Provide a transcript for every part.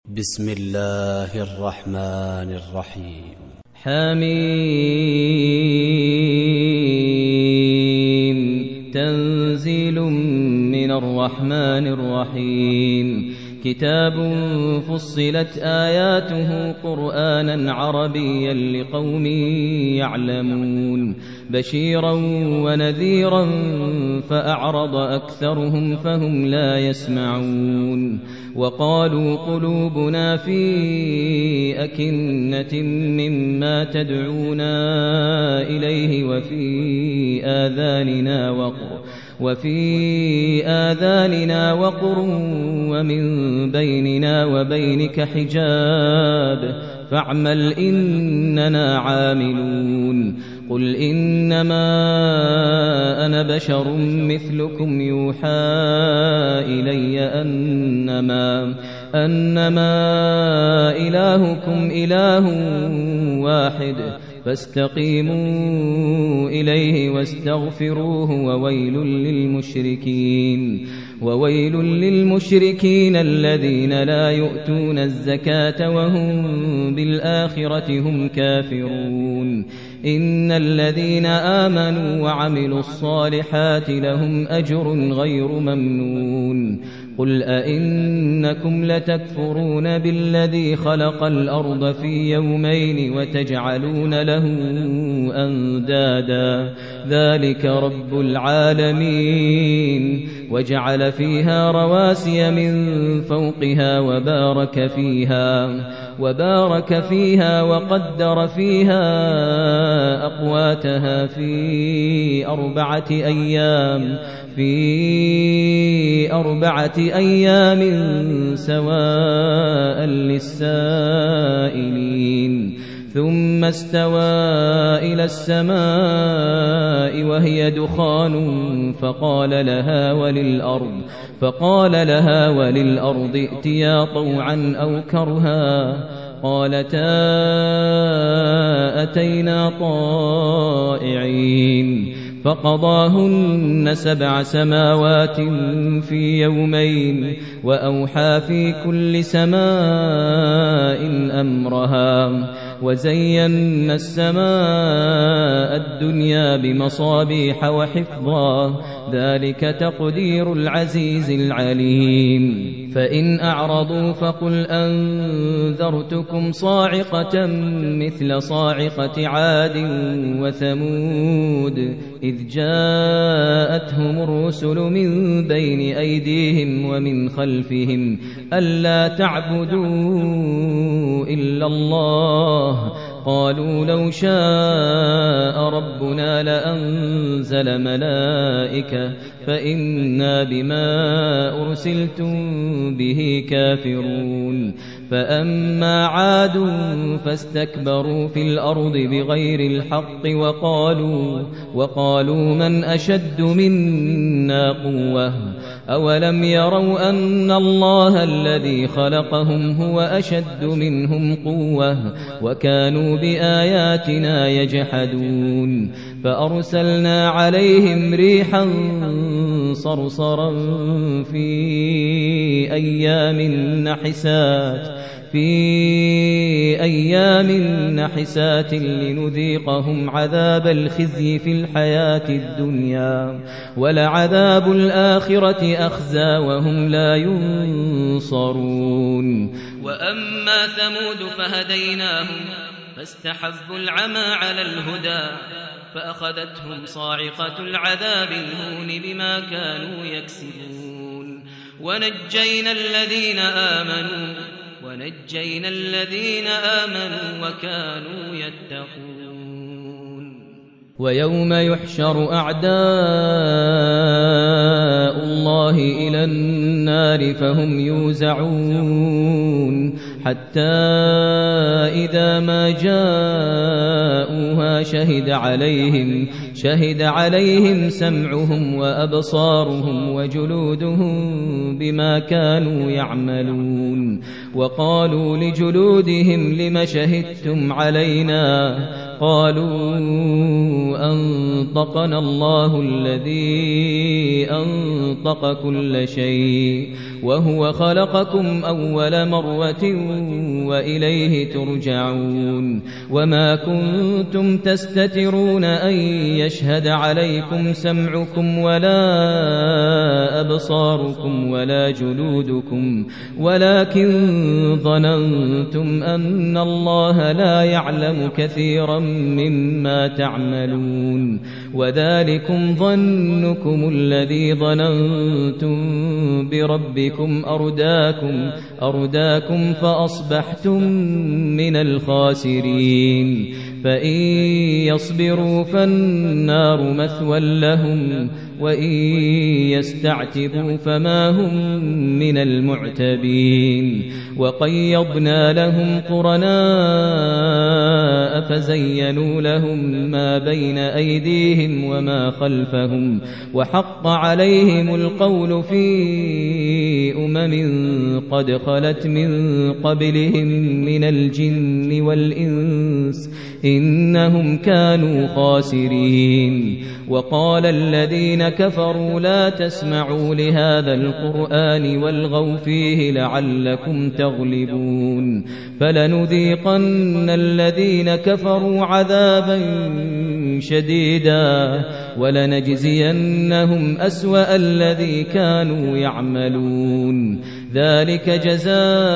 بسم الله الرحمن الرحيم. حميم تنزيل من الرحمن الرحيم. كتاب فصلت آياته قرآنا عربيا لقوم يعلمون بشيرا ونذيرا فأعرض أكثرهم فهم لا يسمعون. وقالوا قلوبنا في أكنة مما تدعونا إليه وفي آذاننا وقر ومن بيننا وبينك حجاب فاعمل إننا عاملون. قل إنما أنا بشر مثلكم يوحى إلي أنما إلهكم إله واحد فاستقيموا إليه واستغفروه وويل للمشركين الذين لا يؤتون الزكاة وهم بالآخرة هم كافرون. إن الذين آمنوا وعملوا الصالحات لهم أجر غير ممنون. قل أئنكم لتكفرون بالذي خلق الأرض في يومين وتجعلون له أندادا ذلك رب العالمين. وجعل فيها رواسي من فوقها وبارك فيها وقدر فيها أقواتها في أربعة أيام سواء للسائلين. ثم استوى إلى السماء وهي دخان فقال لها وللأرض ائتيا طوعا أو كرها قالتا أتينا طائعين. فقضاهن 7 سماوات في يومين وأوحى في كل سماء أمرها وزينا السماء الدنيا بمصابيح وحفظا ذلك تقدير العزيز العليم. فإن أعرضوا فقل أنذرتكم صاعقة مثل صاعقة عاد وثمود إذ جاءتهم الرسل من بين أيديهم ومن خلفهم ألا تعبدوا إلا الله قالوا لو شاء ربنا لأنزل ملائكة فإنا بما أرسلتم به كافرون. فأما عاد فاستكبروا في الأرض بغير الحق وقالوا من أشد منا قوة أولم يروا أن الله الذي خلقهم هو أشد منهم قوة وكانوا بآياتنا يجحدون. فأرسلنا عليهم ريحا صرصرا في أيام نحسات لنذيقهم عذاب الخزي في الحياة الدنيا ولعذاب الآخرة أخزى وهم لا ينصرون. وأما ثمود فهديناهم فاستحبوا العمى على الهدى فأخذتهم صاعقة العذاب الهون بما كانوا يكسبون. ونجينا الذين آمنوا وكانوا يتقون. ويوم يحشر أعداء الله إلى النار فهم يوزعون حتى إذا ما جاءوها شهد عليهم سمعهم وأبصارهم وجلودهم بما كانوا يعملون. وقالوا لجلودهم لم شهدتم علينا قالوا أنطقنا الله الذي أنطق كل شيء وهو خلقكم أول مرة وإليه ترجعون وما كنتم تستترون أن يشهد عليكم سمعكم ولا أبصاركم ولا جلودكم ولكن ظننتم أن الله لا يعلم كثيرا مما تعملون وذلكم ظنكم الذي ظننتم بربكم أرداكم فأصبحتم من الخاسرين فإن يصبروا فالنار مثوى لهم وإن يستعتبوا فما هم من المعتبين وقيضنا لهم قرناء فزينوا لهم ما بين أيديهم وما خلفهم وحق عليهم القول في قد خلت من قبلهم من الجن والإنس إنهم كانوا خاسرين وقال الذين كفروا لا تسمعوا لهذا القرآن والغوا فيه لعلكم تغلبون فلنذيقن الذين كفروا عذابا شديدا ولنجزينهم أسوأ الذي كانوا يعملون ذلك جزاء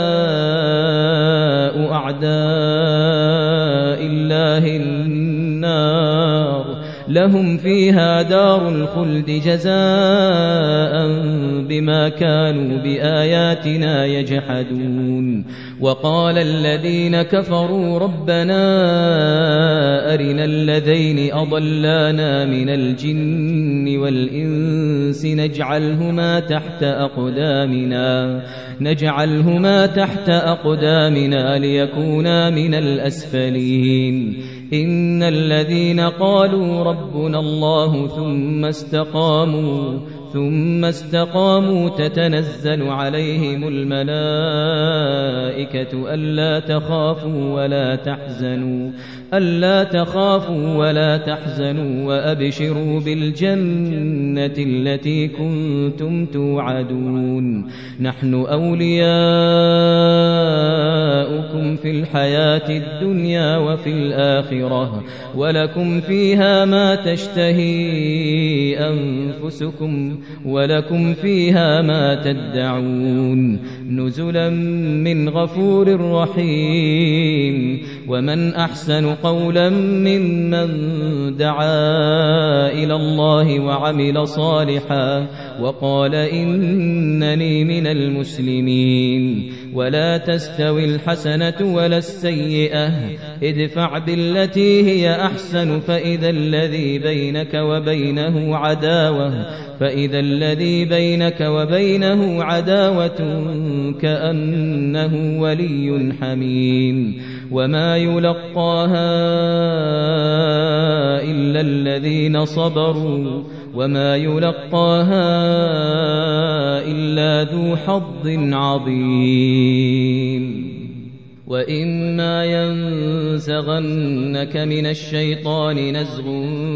أعداء الله النار لهم فيها دار الخلد جزاء بما كانوا بآياتنا يجحدون وقال الذين كفروا ربنا أرنا الذين أضلانا من الجن والإنس نجعلهما تحت أقدامنا ليكونا من الأسفلين إن الذين قالوا ربنا الله ثم استقاموا تتنزل عليهم الملائكة ألا تخافوا ولا تحزنوا وأبشروا بالجنة التي كنتم توعدون نحن أولياؤكم في الحياة الدنيا وفي الآخرة ولكم فيها ما تشتهي أنفسكم ولكم فيها ما تدعون نزلا من غفور رحيم ومن أحسن قولا ممن دعا إلى الله وعمل صالحا وقال إنني من المسلمين ولا تستوي الحسنة ولا السيئة ادفع بالتي هي أحسن فإذا الذي بينك وبينه عداوة كأنه ولي حميم وما يلقاها إلا الذين صبروا وما يلقاها إلا ذو حظ عظيم وإما ينزغنك من الشيطان نزغ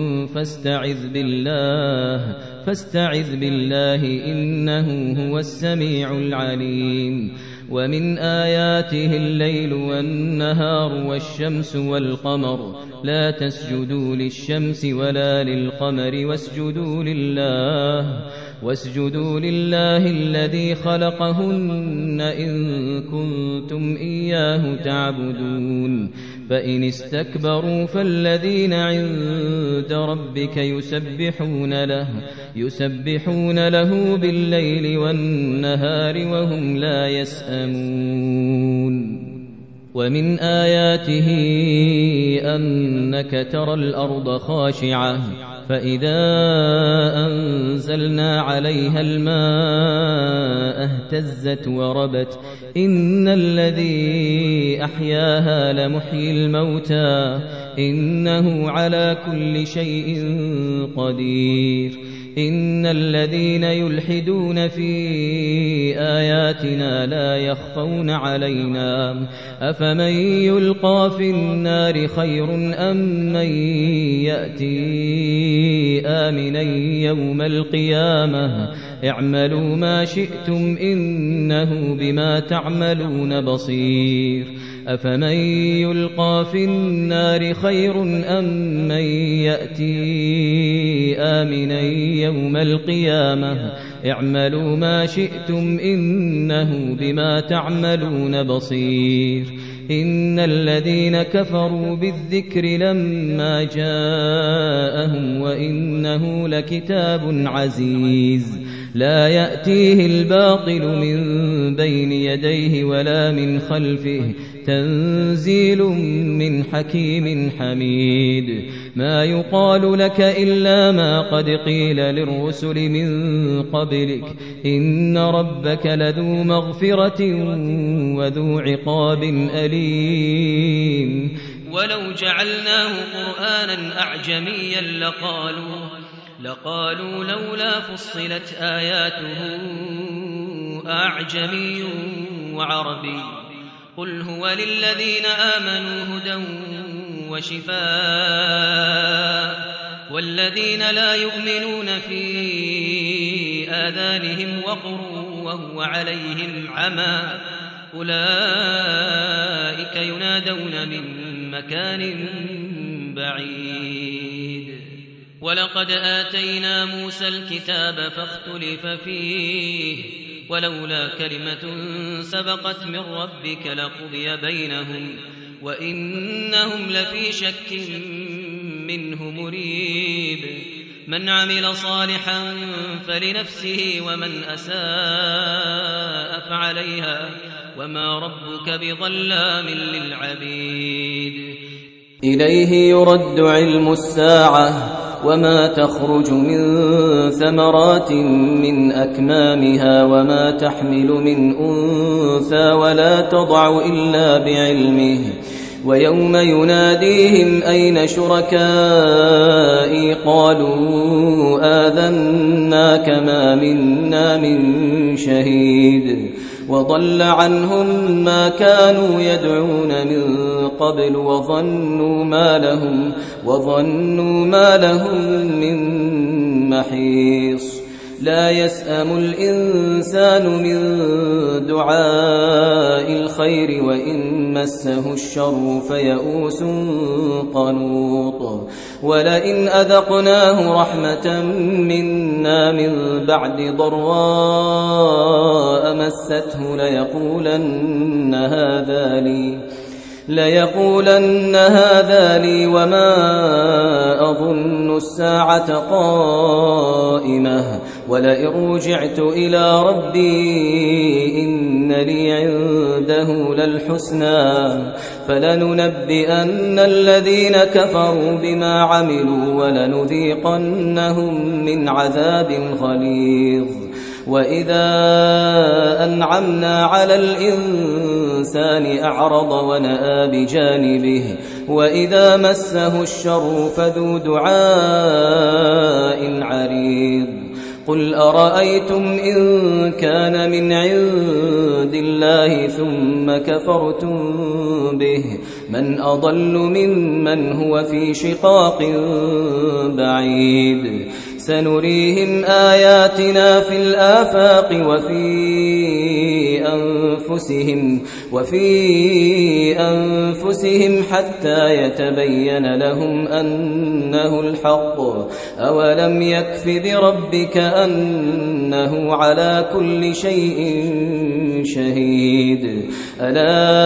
فاستعذ بالله إنه هو السميع العليم ومن آياته الليل والنهار والشمس والقمر لا تسجدوا للشمس ولا للقمر واسجدوا لله الذي خلقهن إن كنتم إياه تعبدون فإن استكبروا فالذين عند ربك يسبحون له بالليل والنهار وهم لا يسأمون ومن آياته أنك ترى الأرض خاشعة فإذا أنزلنا عليها الماء اهتزت وربت إن الذي أحياها لمحيي الموتى إنه على كل شيء قدير إن الذين يلحدون في آياتنا لا يخفون علينا أفمن يلقى في النار خير أم من يأتي آمنا يوم القيامة اعملوا ما شئتم إنه بما تعملون بصير أفمن يلقى في النار خير أم من يأتي آمنا يوم القيامة اعملوا ما شئتم إنه بما تعملون بصير إن الذين كفروا بالذكر لما جاءهم وإنه لكتاب عزيز لا يأتيه الباطل من بين يديه ولا من خلفه تنزيل من حكيم حميد ما يقال لك إلا ما قد قيل للرسل من قبلك إن ربك لذو مغفرة وذو عقاب أليم ولو جعلناه قرآنا أعجميا لقالوا لولا فصلت آياته أعجمي وعربي قل هو للذين آمنوا هدى وشفاء والذين لا يؤمنون في آذانهم وقر وهو عليهم عمى أولئك ينادون من مكان بعيد ولقد آتينا موسى الكتاب فاختلف فيه ولولا كلمة سبقت من ربك لقضي بينهم وإنهم لفي شك منه مريب من عمل صالحا فلنفسه ومن أساء فعليها وما ربك بظلام للعبيد إليه يرد علم الساعة وما تخرج من ثمرات من أكمامها وما تحمل من أنثى ولا تضع إلا بعلمه ويوم يناديهم أين شركائي قالوا آذناك ما منا من شهيد وضل عنهم ما كانوا يدعون من قبل وظنوا ما لهم من محيص لا يسأم الإنسان من دعاء الخير وإن مسه الشر فيئوس قنوط ولئن أذقناه رحمة منا من بعد ضراء مسته ليقولن هذا لي وما أظن الساعة قائمة ولئن رجعت إلى ربي إن لي عنده للحسنى فلننبئن الذين كفروا بما عملوا ولنذيقنهم من عذاب غليظ وإذا أنعمنا على الإنسان أعرض ونأى بجانبه وإذا مسه الشر فذو دعاء عريض قل أرأيتم إن كان من عند الله ثم كفرتم به من أضل ممن هو في شقاق بعيد سنريهم آياتنا في الآفاق وفي أنفسهم حتى يتبين لهم أنه الحق أولم يكف بربك أنه على كل شيء شهيد ألا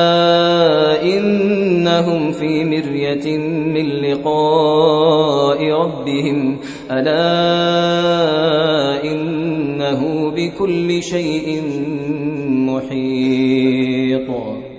إنهم في مرية من لقاء ربهم ألا إنه بكل شيء محيط